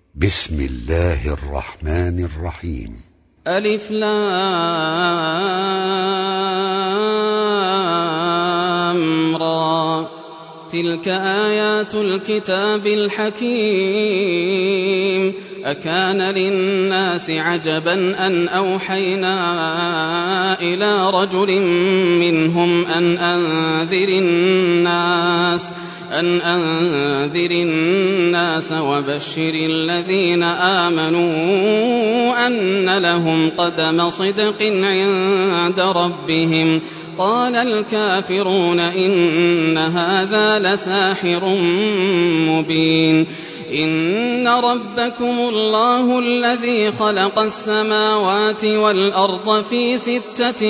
بسم الله الرحمن الرحيم. ألف لام را، تلك آيات الكتاب الحكيم. أكان للناس عجبا أن أوحينا إلى رجل منهم أن أنذر الناس وبشر الذين آمنوا أن لهم قدم صدق عند ربهم. قال الكافرون إن هذا لساحر مبين. إن ربكم الله الذي خلق السماوات والأرض في 6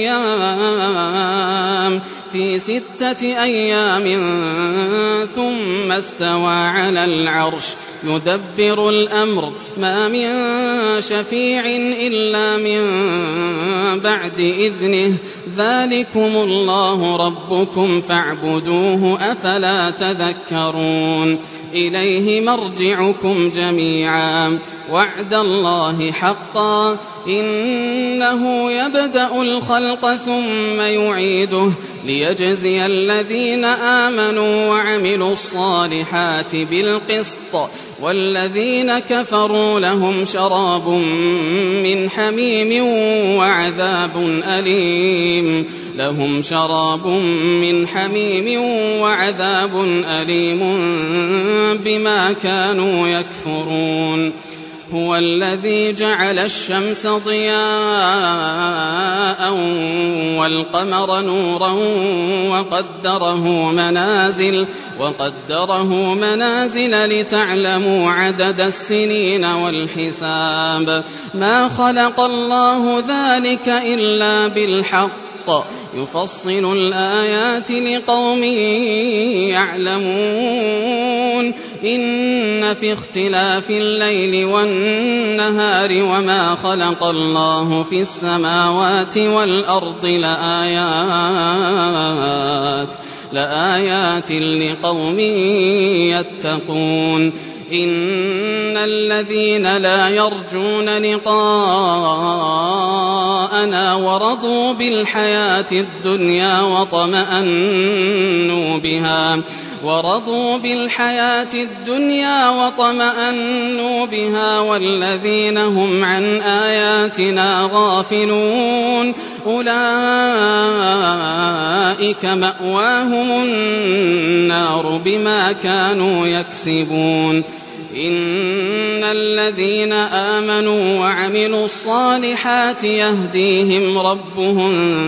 أيام ثم استوى على العرش يدبر الأمر ما من شفيع إلا من بعد إذنه. ذلكم الله ربكم فاعبدوه أفلا تذكرون. إليه مرجعكم جميعا وعد الله حقا إنه يبدأ الخلق ثم يعيده ليجزي الذين آمنوا وعملوا الصالحات بالقسط والذين كفروا لهم شراب من حميم وعذاب أليم بما كانوا يكفرون. هو الذي جعل الشمس ضياء والقمر نورا وقدره منازل لتعلموا عدد السنين والحساب. ما خلق الله ذلك إلا بالحق يفصل الآيات لقوم يعلمون. إن في اختلاف الليل والنهار وما خلق الله في السماوات والأرض لآيات لقوم يتقون. إن الذين لا يرجون لقاءنا ورضوا بالحياة الدنيا وطمأنوا بها والذين هم عن آياتنا غافلون أولئك مأواهم النار بما كانوا يكسبون. إن الذين آمنوا وعملوا الصالحات يهديهم ربهم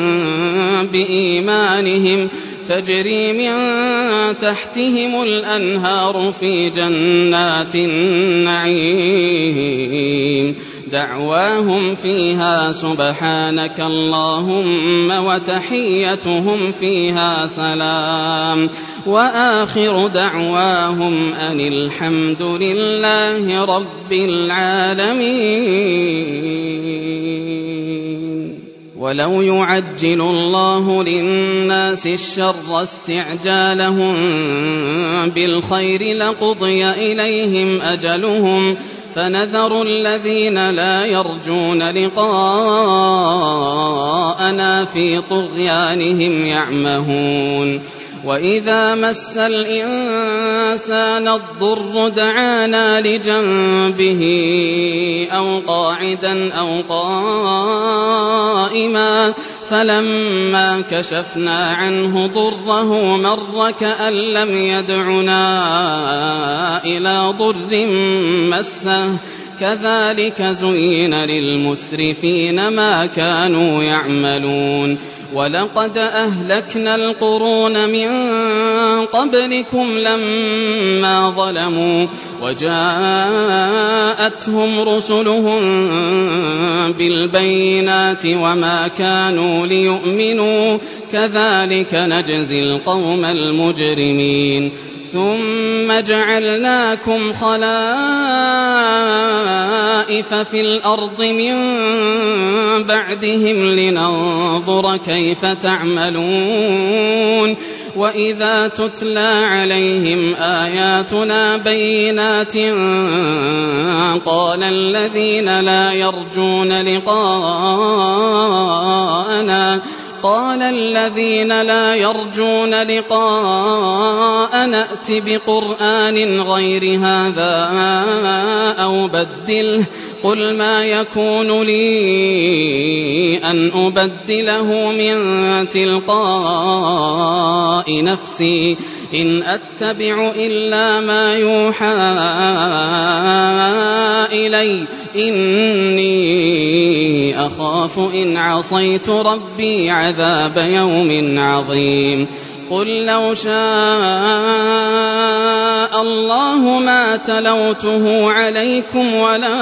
بإيمانهم تجري من تحتهم الأنهار في جنات النعيم. دعواهم فيها سبحانك اللهم وتحيتهم فيها سلام وآخر دعواهم أن الحمد لله رب العالمين. ولو يعجل الله للناس الشر استعجالهم بالخير لقضي إليهم أجلهم فنذر الذين لا يرجون لقاءنا في طغيانهم يعمهون. وإذا مس الإنسان الضر دعانا لجنبه أو قاعدا أو قائما فلما كشفنا عنه ضره مر كأن لم يدعنا إلى ضر مسه كذلك زين للمسرفين ما كانوا يعملون. ولقد أهلكنا القرون من قبلكم لما ظلموا وجاءتهم رسلهم بالبينات وما كانوا ليؤمنوا كذلك نجزي القوم المجرمين. ثم جعلناكم خلائف في الأرض من بعدهم لننظر كيف تعملون. وإذا تتلى عليهم آياتنا بينات قال الذين لا يرجون لقاءنا ائت بقرآن غير هذا أو بدله قل ما يكون لي أن أبدله من تلقاء نفسي إن أتبع إلا ما يوحى إلي إني أخاف إن عصيت ربي عذاب يوم عظيم قل لو شاء الله ما تلوته عليكم ولا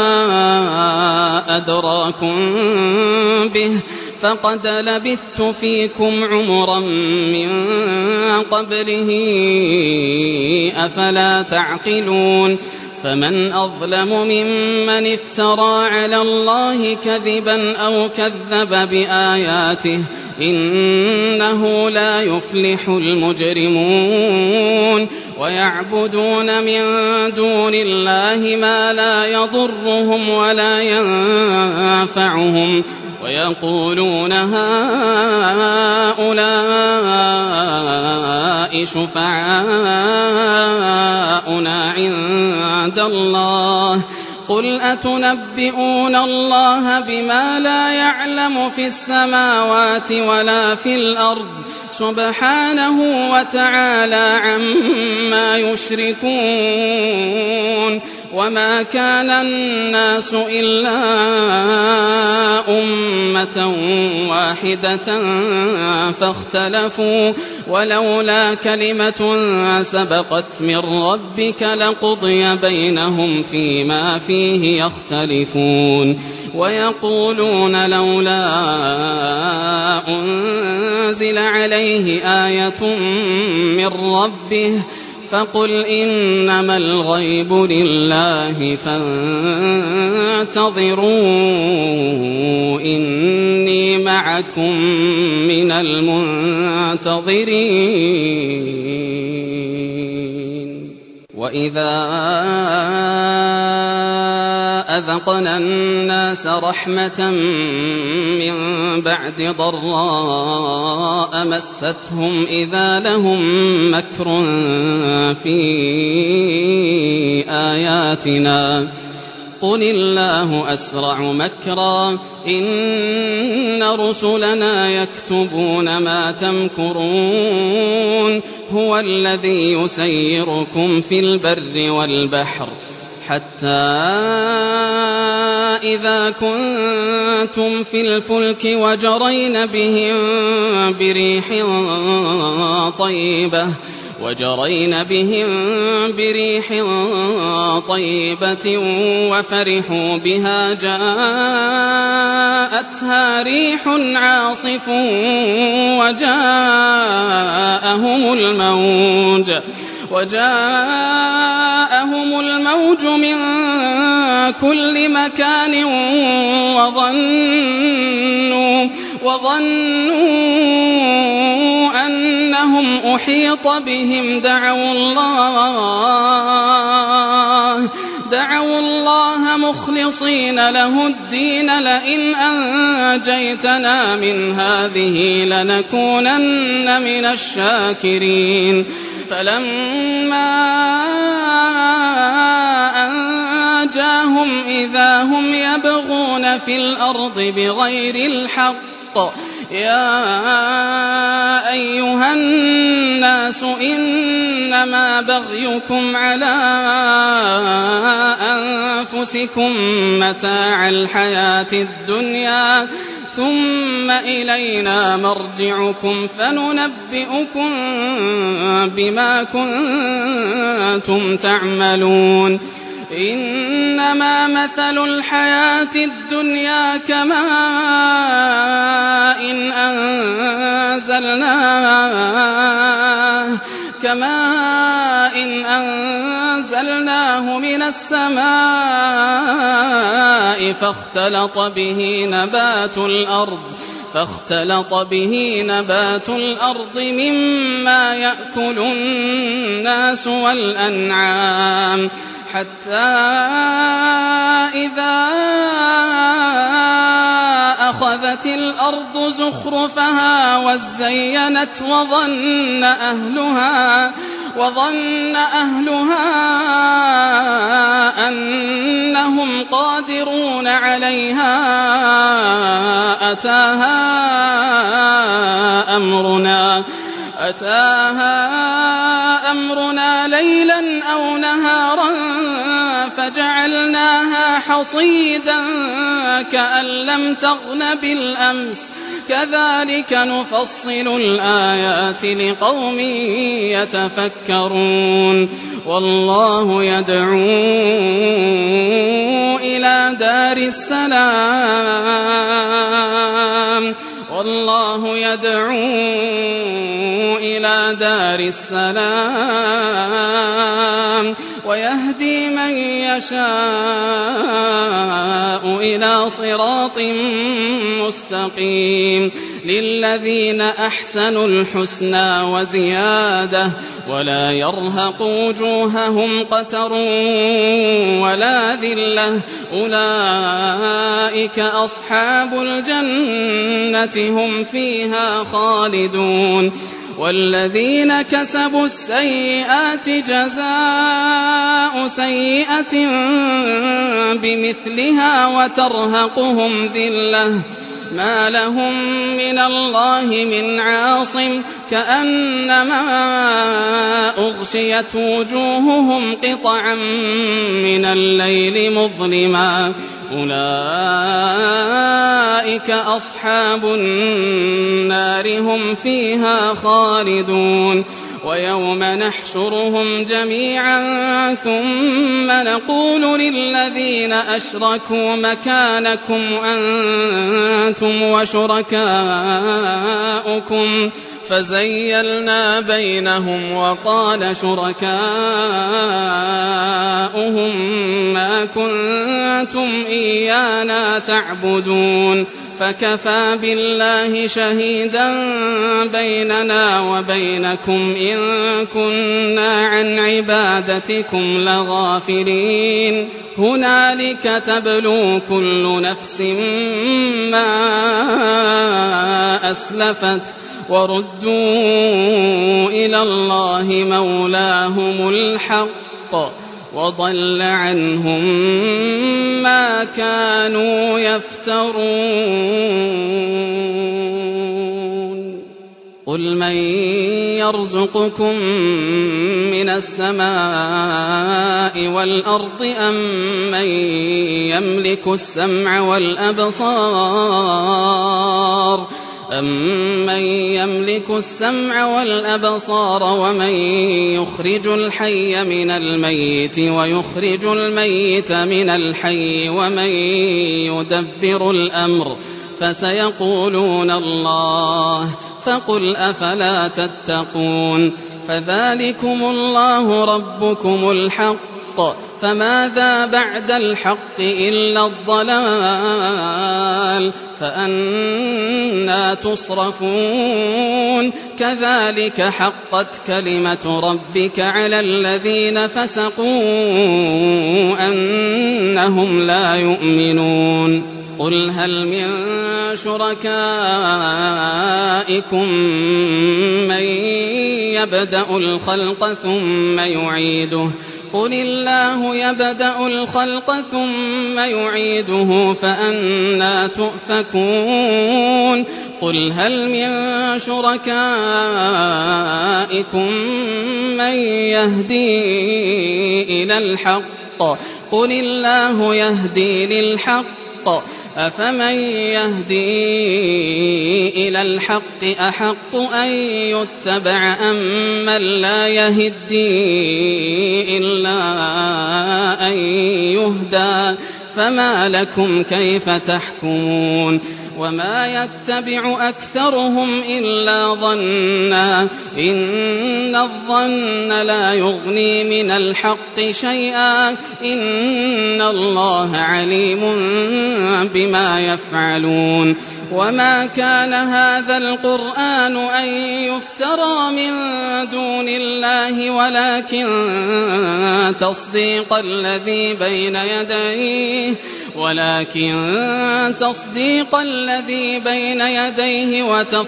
أدراكم به فقد لبثت فيكم عمرا من قبله أفلا تعقلون فمن أظلم ممن افترى على الله كذبا أو كذب بآياته إنه لا يفلح المجرمون ويعبدون من دون الله ما لا يضرهم ولا ينفعهم ويقولون هؤلاء شفعاؤنا عند الله قل أتنبئون الله بما لا يعلم في السماوات ولا في الأرض سبحانه وتعالى عما يشركون وما كان الناس إلا أمة واحدة فاختلفوا ولولا كلمة سبقت من ربك لقضي بينهم فيما فيه يختلفون ويقولون لولا أنزل عليه آية من ربه فقل إنما الغيب لله فانتظروا إني معكم من المنتظرين وإذا أذقنا الناس رحمة من بعد ضراء مستهم إذا لهم مكر في آياتنا قل الله أسرع مكرا إن رسلنا يكتبون ما تمكرون هو الذي يسيركم في البر والبحر حتى إذا كنتم في الفلك وجرين بهم بريح طيبة وفرحوا بها جاءتها ريح عاصف وجاءهم الموج من كل مكان وظنوا أنهم أحيط بهم دعوا الله مخلصين له الدين لئن أنجيتنا من هذه لنكونن من الشاكرين فلما أنجاهم إذا هم يبغون في الأرض بغير الحق يا أيها الناس إنما بغيكم على أنفسكم متاع الحياة الدنيا ثم إلينا مرجعكم فننبئكم بما كنتم تعملون إنما مثل الحياة الدنيا كماء إن أنزلناه من السماء فاختلط به نبات الأرض مما يأكل الناس والأنعام حتى إذا أخذت الأرض زخرفها وزينت وظن أهلها أنهم قادرون عليها أتاها أمرنا ليلا أو نهارا فجعلناها حصيدا كأن لم تغن بالأمس كذلك نفصل الآيات لقوم يتفكرون والله يدعو إلى دار السلام ويهدي من يشاء إلى صراط مستقيم للذين أحسنوا الحسنى وزيادة ولا يرهق وجوههم قتر ولا ذلة أولئك أصحاب الجنة هم فيها خالدون والذين كسبوا السيئات جزاء سيئة بمثلها وترهقهم ذلة ما لهم من الله من عاصم كأنما أغشيت وجوههم قطعا من الليل مظلما أولئك أصحاب النار هم فيها خالدون ويوم نحشرهم جميعا ثم نقول للذين أشركوا مكانكم أنتم وشركاؤكم فزيلنا بينهم وقال شركاؤهم ما كنتم إيانا تعبدون فكفى بالله شهيدا بيننا وبينكم إن كنا عن عبادتكم لغافلين هنالك تبلو كل نفس ما أسلفت وردوا إلى الله مولاهم الحق وضل عنهم ما كانوا يفترون قل من يرزقكم من السماء والأرض أم من يملك السمع والأبصار ومن يخرج الحي من الميت ويخرج الميت من الحي ومن يدبر الأمر فسيقولون الله فقل أفلا تتقون فذلكم الله ربكم الحق فماذا بعد الحق إلا الضلال فأنا تصرفون كذلك حقت كلمة ربك على الذين فسقوا أنهم لا يؤمنون قل هل من شركائكم من يبدأ الخلق ثم يعيده قل الله يبدأ الخلق ثم يعيده فأنا تؤفكون قل هل من شركائكم من يهدي إلى الحق قل الله يهدي للحق أفمن يهدي إلى الحق أحق أن يتبع أم من لا يهدي إلا أن يهدى فما لكم كيف تحكمون وما يتبع أكثرهم إلا ظنا إن الظن لا يغني من الحق شيئا إن الله عليم بما يفعلون وما كان هذا القرآن أن يفترى من دون الله ولكن تصديق الذي بين يديه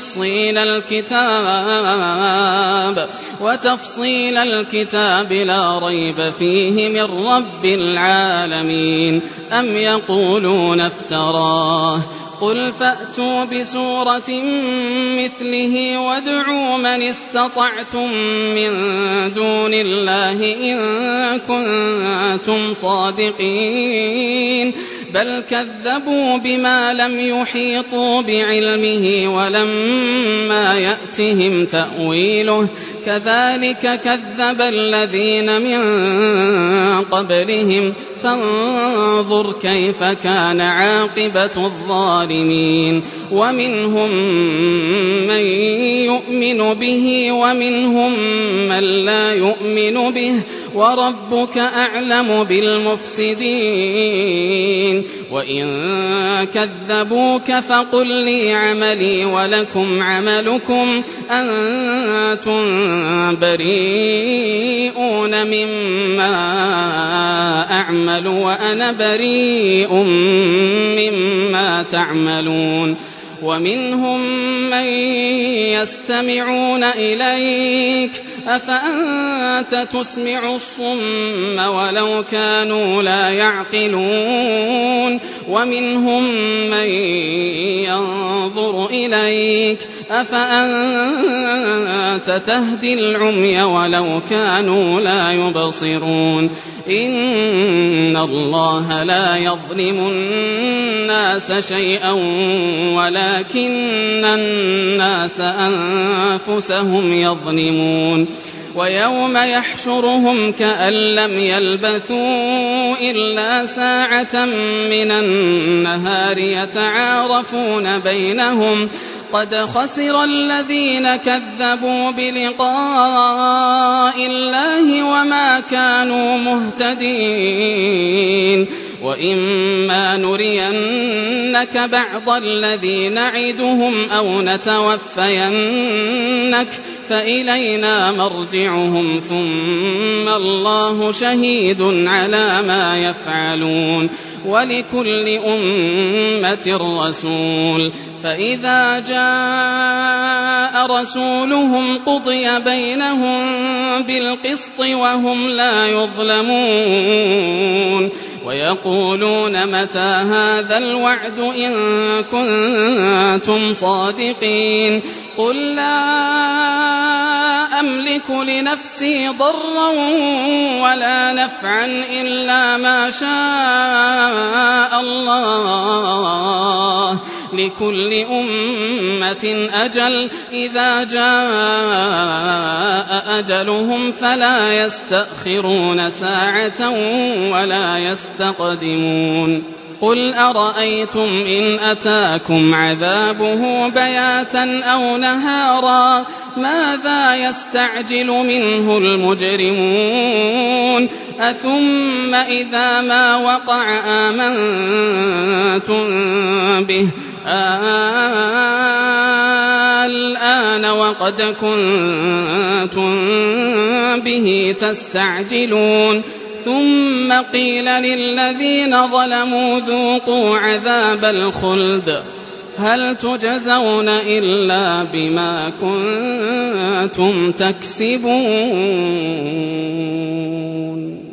وتفصيل الكتاب لا ريب فيه من رب العالمين أم يقولون افتراه قل فأتوا بسورة مثله وادعوا من استطعتم من دون الله إن كنتم صادقين بل كذبوا بما لم يحيطوا بعلمه ولما يأتهم تأويله كذلك كذب الذين من قبلهم فانظر كيف كان عاقبة الظالمين ومنهم من يؤمن به ومنهم من لا يؤمن به وربك أعلم بالمفسدين وإن كذبوك فقل لي عملي ولكم عملكم أنتم بريئون مما أعمل وأنا بريء مما تعملون ومنهم من يستمعون إليك أفأنت تسمع الصم ولو كانوا لا يعقلون ومنهم من ينظر إليك أفأنت تهدي العمي ولو كانوا لا يبصرون إن الله لا يظلم الناس شيئا ولكن الناس أنفسهم يظلمون ويوم يحشرهم كأن لم يلبثوا إلا ساعة من النهار يتعارفون بينهم قد خسر الذين كذبوا بلقاء الله وما كانوا مهتدين وإما نرينك بعض الذي نعدهم أو نتوفينك فإلينا مرجعهم ثم الله شهيد على ما يفعلون ولكل أمة رسول فإذا جاء رسولهم قضي بينهم بالقسط وهم لا يظلمون ويقولون متى هذا الوعد إن كنتم صادقين قل لا أملك لنفسي ضرا ولا نفعا إلا ما شاء الله لكل أمة أجل إذا جاء أجلهم فلا يستأخرون ساعة ولا يستقدمون قل أرأيتم إن أتاكم عذابه بياتا أو نهارا ماذا يستعجل منه المجرمون أثم إذا ما وقع آمنتم به الآن وقد كنتم به تستعجلون ثم قيل للذين ظلموا ذوقوا عذاب الخلد هل تجزون إلا بما كنتم تكسبون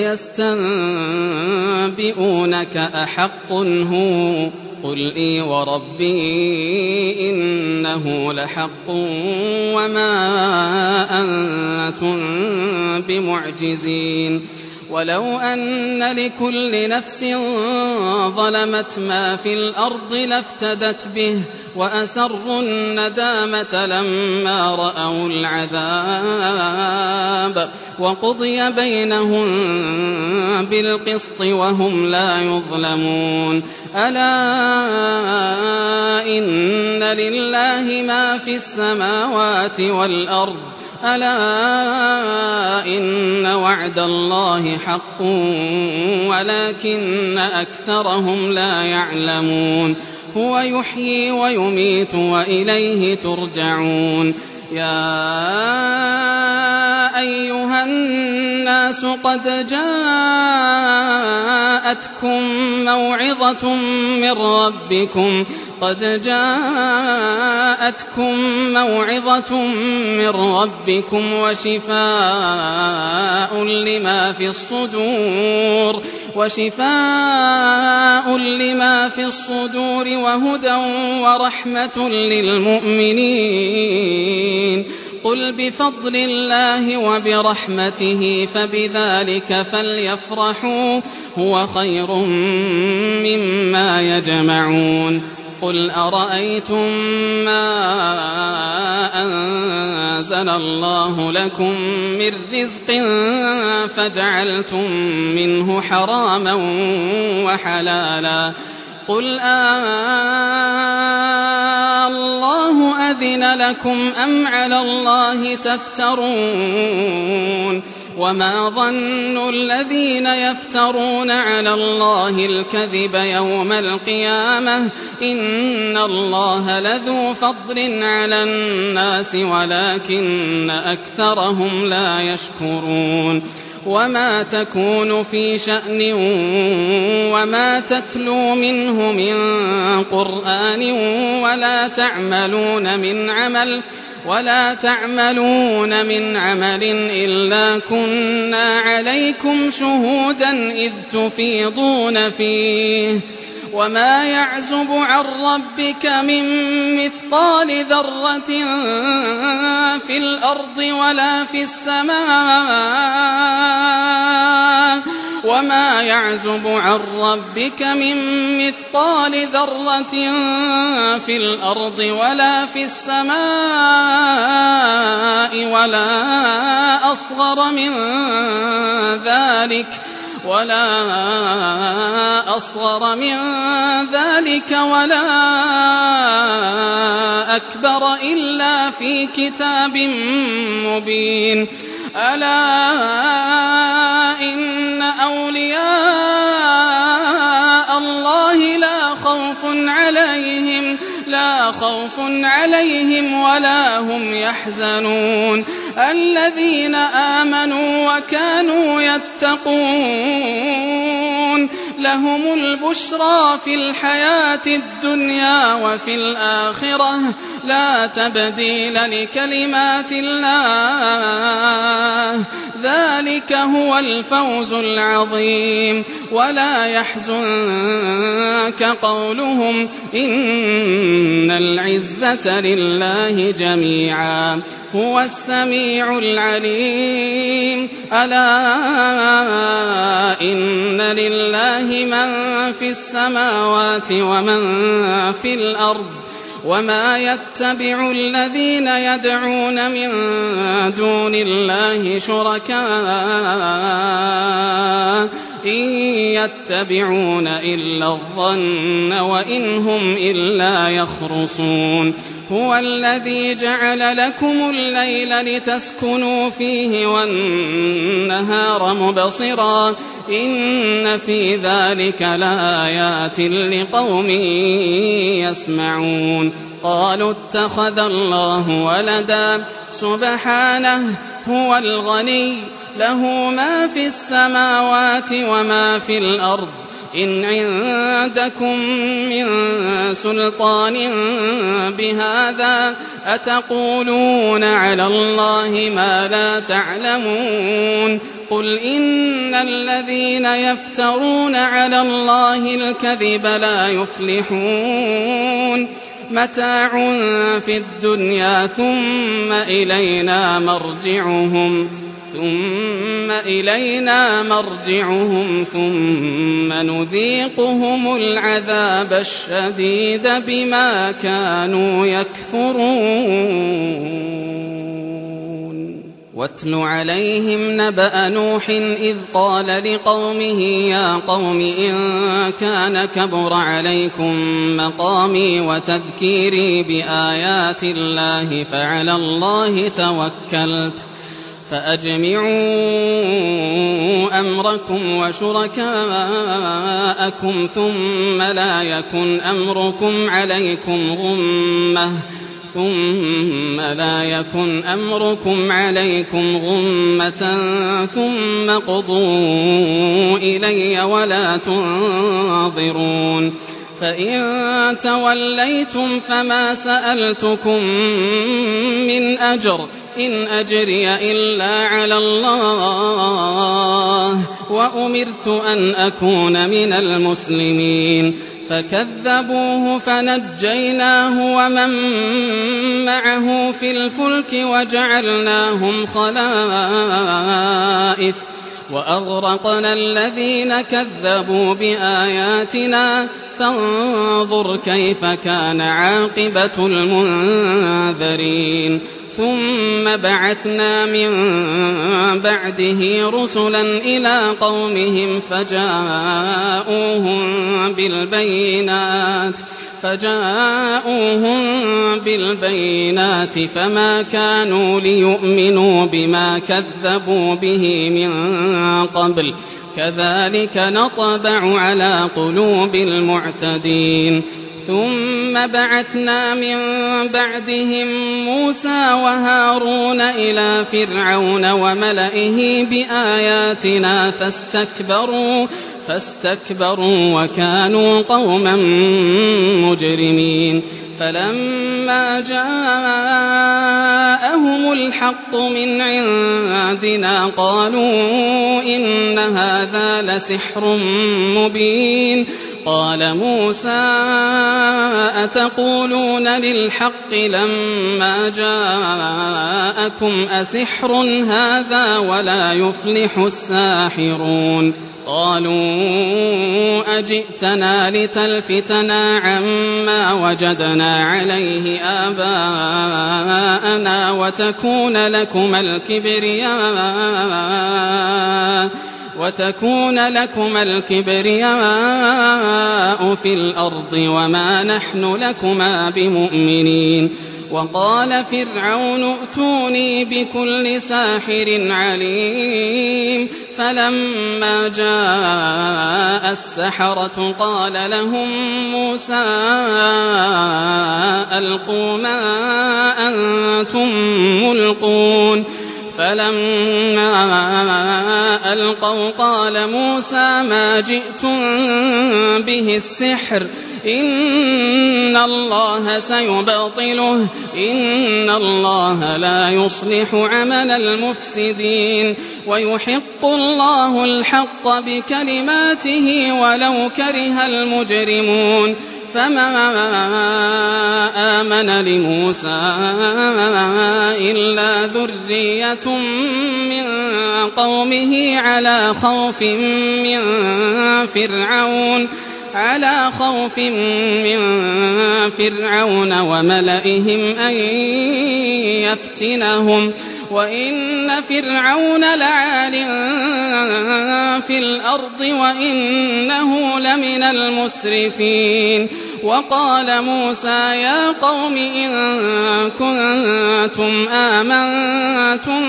ويستنبئونك أحق هو قل إي وربي إنه لحق وما أنتم بمعجزين ولو أن لكل نفس ظلمت ما في الأرض لافتدت به وأسروا الندامة لما رأوا العذاب وقضي بينهم بالقسط وهم لا يظلمون. ألا إن لله ما في السماوات والأرض ألا إن وعد الله حق ولكن أكثرهم لا يعلمون. هو يحيي ويميت وإليه ترجعون. يا أيها الناس قد جاءتكم موعظة من ربكم وشفاء لما في الصدور وهدى ورحمة للمؤمنين. قل بفضل الله وبرحمته فبذلك فليفرحوا هو خير مما يجمعون. قل أرأيتم ما أنزل الله لكم من رزق فجعلتم منه حراما وحلالا قل الله أذن لكم أم على الله تفترون. وما ظن الذين يفترون على الله الكذب يوم القيامة إن الله لذو فضل على الناس ولكن أكثرهم لا يشكرون. وما تكون في شأن وما تتلو منه من قرآن ولا تعملون من عمل إلا كنا عليكم شهودا إذ تفيضون فيه. وما يعزب عن ربك من مثقال ذرة في الأرض ولا في السماء وما يعزب عن ربك من مثقال ذرة في الأرض ولا في السماء ولا أصغر من ذلك ولا أكبر إلا في كتاب مبين. ألا إن أولياء الله لا خوف عليهم ولا هم يحزنون الذين آمنوا وكانوا يتقون لهم البشرى في الحياة الدنيا وفي الآخرة لا تبديل لكلمات الله ذلك هو الفوز العظيم. ولا يحزنك قولهم إن العزة لله جميعا هو السميع العليم. ألا إن لله من في السماوات ومن في الأرض وما يتبع الذين يدعون من دون الله شركاء إن يتبعون إلا الظن وإن هم إلا يخرصون. هو الذي جعل لكم الليل لتسكنوا فيه والنهار مبصرا إن في ذلك لآيات لقوم يسمعون. قالوا اتخذ الله ولدا سبحانه هو الغني له ما في السماوات وما في الأرض إن عندكم من سلطان بهذا أتقولون على الله ما لا تعلمون. قل إن الذين يفترون على الله الكذب لا يفلحون متاع في الدنيا ثم إلينا مرجعهم ثم إلينا مرجعهم ثم نذيقهم العذاب الشديد بما كانوا يكفرون. واتل عليهم نبأ نوح إذ قال لقومه يا قوم إن كان كبر عليكم مقامي وتذكيري بآيات الله فعلى الله توكلت فأجمعوا أمركم وشركاءكم ثم لا يكن أمركم عليكم غمة ثم قضوا إلي ولا تنظرون. فإن توليتم فما سألتكم من أجر إن أجري إلا على الله وأمرت أن أكون من المسلمين. فكذبوه فنجيناه ومن معه في الفلك وجعلناهم خلائف وأغرقنا الذين كذبوا بآياتنا فانظر كيف كان عاقبة المنذرين. ثم بعثنا من بعده رسلا إلى قومهم فجاءوهم بالبينات فما كانوا ليؤمنوا بما كذبوا به من قبل كذلك نطبع على قلوب المعتدين. ثم بعثنا من بعدهم موسى وهارون إلى فرعون وملئه بآياتنا فاستكبروا وكانوا قوما مجرمين. فلما جاءهم الحق من عندنا قالوا إن هذا لسحر مبين. قال موسى أتقولون للحق لما جاءكم أسحر هذا ولا يفلح الساحرون. قالوا أجئتنا لتلفتنا عما وجدنا عليه آباءنا وتكون لكم الكبرياء في الأرض وما نحن لكما بمؤمنين. وقال فرعون ائتوني بكل ساحر عليم. فلما جاء السحرة قال لهم موسى ألقوا ما أنتم ملقون. فلما ألقوا قال موسى ما جئتم به السحر إن الله سيبطله إن الله لا يصلح عمل المفسدين ويحق الله الحق بكلماته ولو كره المجرمون. فما آمن لموسى إلا ذرية من قومه على خوف من فرعون وملئهم أن يفتنهم وإن فرعون لعال في الأرض وإنه لمن المسرفين. وقال موسى يا قوم إن كنتم آمنتم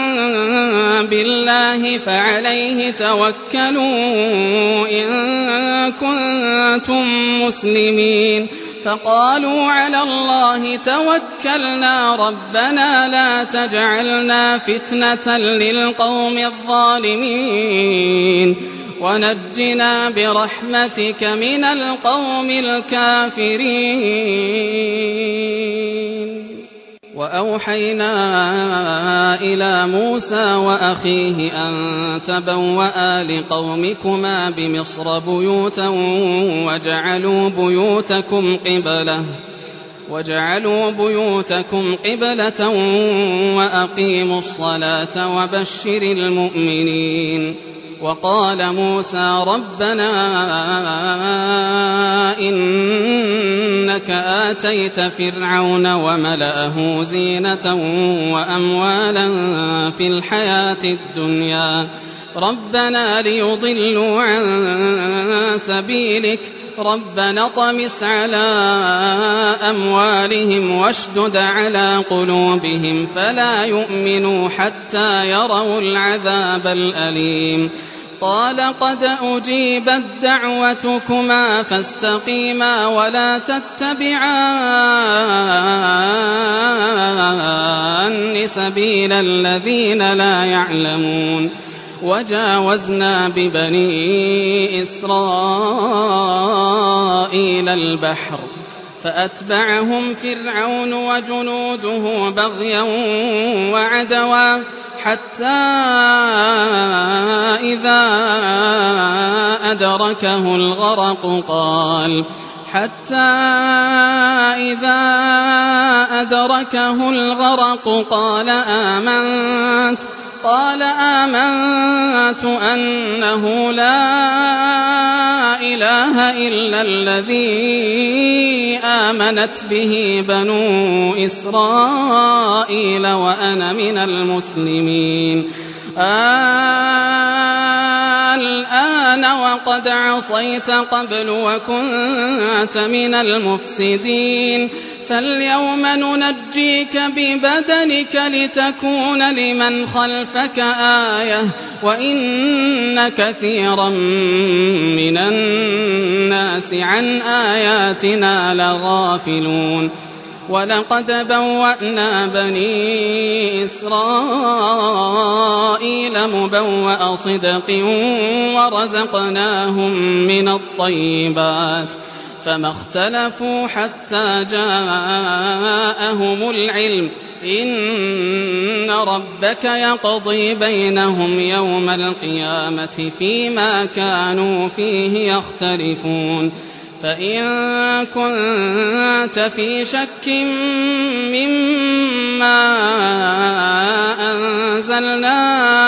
بالله فعليه توكلوا إن كنتم مسلمين. فقالوا على الله توكلنا ربنا لا تجعلنا فتنة للقوم الظالمين ونجنا برحمتك من القوم الكافرين. وأوحينا إلى موسى وأخيه أن تبوأ لقومكما بمصر بيوتا وَاجْعَلُوا بُيُوتَكُمْ قِبْلَةً وَأَقِيمُوا الصَّلَاةَ وَبَشِّرِ الْمُؤْمِنِينَ. وقال موسى ربنا إنك آتيت فرعون وملأه زينة وأموالا في الحياة الدنيا ربنا ليضلوا عن سبيلك ربنا اطمس على أموالهم واشدد على قلوبهم فلا يؤمنوا حتى يروا العذاب الأليم. قال قد أجيبت دعوتكما فاستقيما ولا تتبعان سبيل الذين لا يعلمون. وجاوزنا ببني إسرائيل البحر فأتبعهم فرعون وجنوده بغيا وعدوا حتى إذا أدركه الغرق قال آمنت أنه لا إله إلا الذي آمنت به بنو إسرائيل وأنا من المسلمين. الآن وقد عصيت قبل وكنت من المفسدين فاليوم ننجيك ببدنك لتكون لمن خلفك آية وإن كثيرا من الناس عن آياتنا لغافلون. ولقد بوأنا بني إسرائيل مبوأ صدق ورزقناهم من الطيبات فما اختلفوا حتى جاءهم العلم إن ربك يقضي بينهم يوم القيامة فيما كانوا فيه يختلفون. فإن كنت في شك مما أنزلنا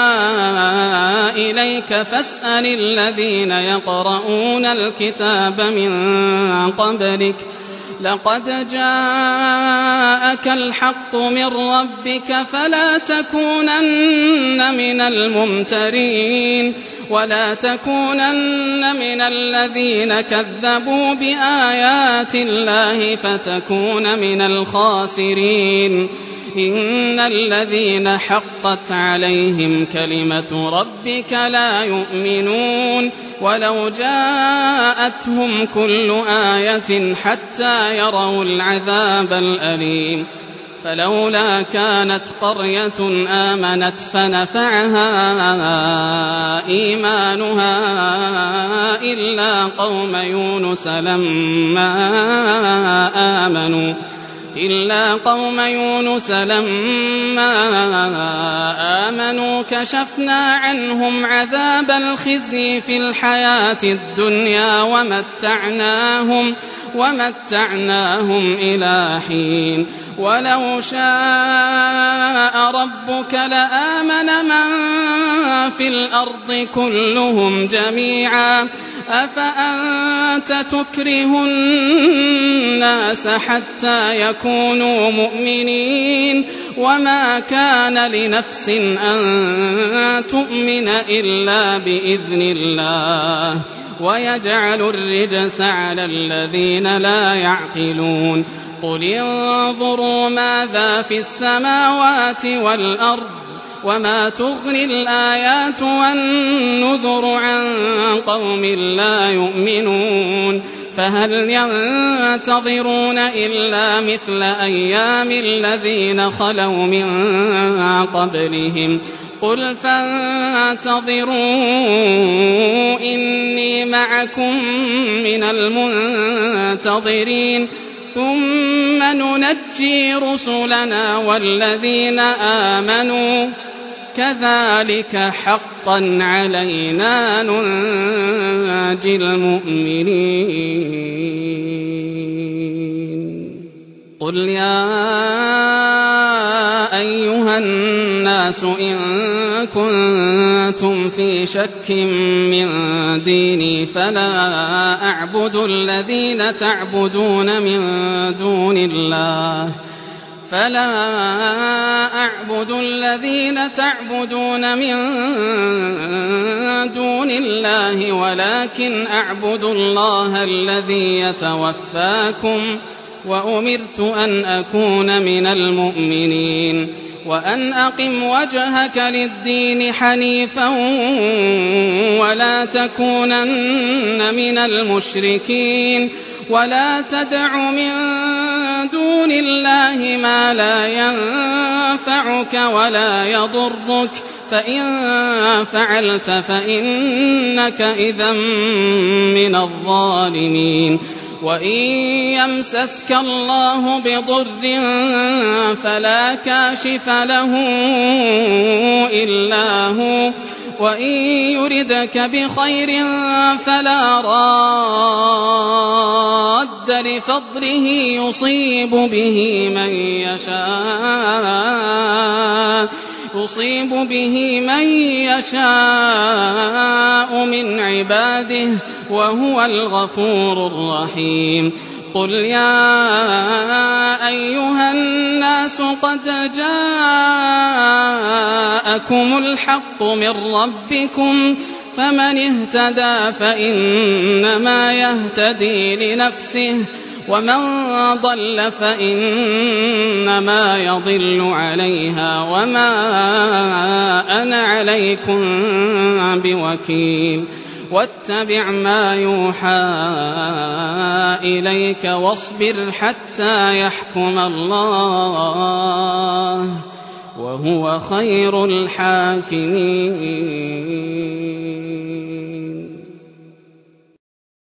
إليك فاسأل الذين يقرؤون الكتاب من قبلك لقد جاءك الحق من ربك فلا تكونن من الممترين ولا تكونن من الذين كذبوا بآيات الله فتكون من الخاسرين. إن الذين حقت عليهم كلمة ربك لا يؤمنون ولو جاءتهم كل آية حتى يروا العذاب الأليم. فلولا كانت قرية آمنت فنفعها إيمانها إلا قوم يونس لما آمنوا كشفنا عنهم عذاب الخزي في الحياة الدنيا ومتعناهم إلى حين. ولو شاء ربك لآمن من في الأرض كلهم جميعا أفأنت تكره الناس حتى يكونوا مؤمنين وما كان لنفس أن تؤمن إلا بإذن الله ويجعل الرجس على الذين لا يعقلون. قل انظروا ماذا في السماوات والأرض وما تغني الآيات والنذر عن قوم لا يؤمنون. فهل ينتظرون إلا مثل أيام الذين خلوا من قبلهم قل فانتظروا إني معكم من المنتظرين ثم ننجي رسلنا والذين آمنوا كذلك حقا علينا ننجي المؤمنين. قل يا أيها الناس إن كنتم في شك من ديني فلا أعبد الذين تعبدون من دون الله ولكن أعبد الله الذي يتوفاكم وأمرت أن أكون من المؤمنين وأن أقم وجهك للدين حنيفا ولا تكونن من المشركين ولا تدع من دون الله ما لا ينفعك ولا يضرك فإن فعلت فإنك إذا من الظالمين وإن يمسسك الله بضر فلا كاشف له إلا هو وإن يردك بخير فلا راد لفضله يصيب به من يشاء من عباده وهو الغفور الرحيم قل يا أيها الناس قد جاءكم الحق من ربكم فمن اهتدى فإنما يهتدي لنفسه ومن ضل فإنما يضل عليها وما أنا عليكم بوكيل واتبع ما يوحى إليك واصبر حتى يحكم الله وهو خير الحاكمين.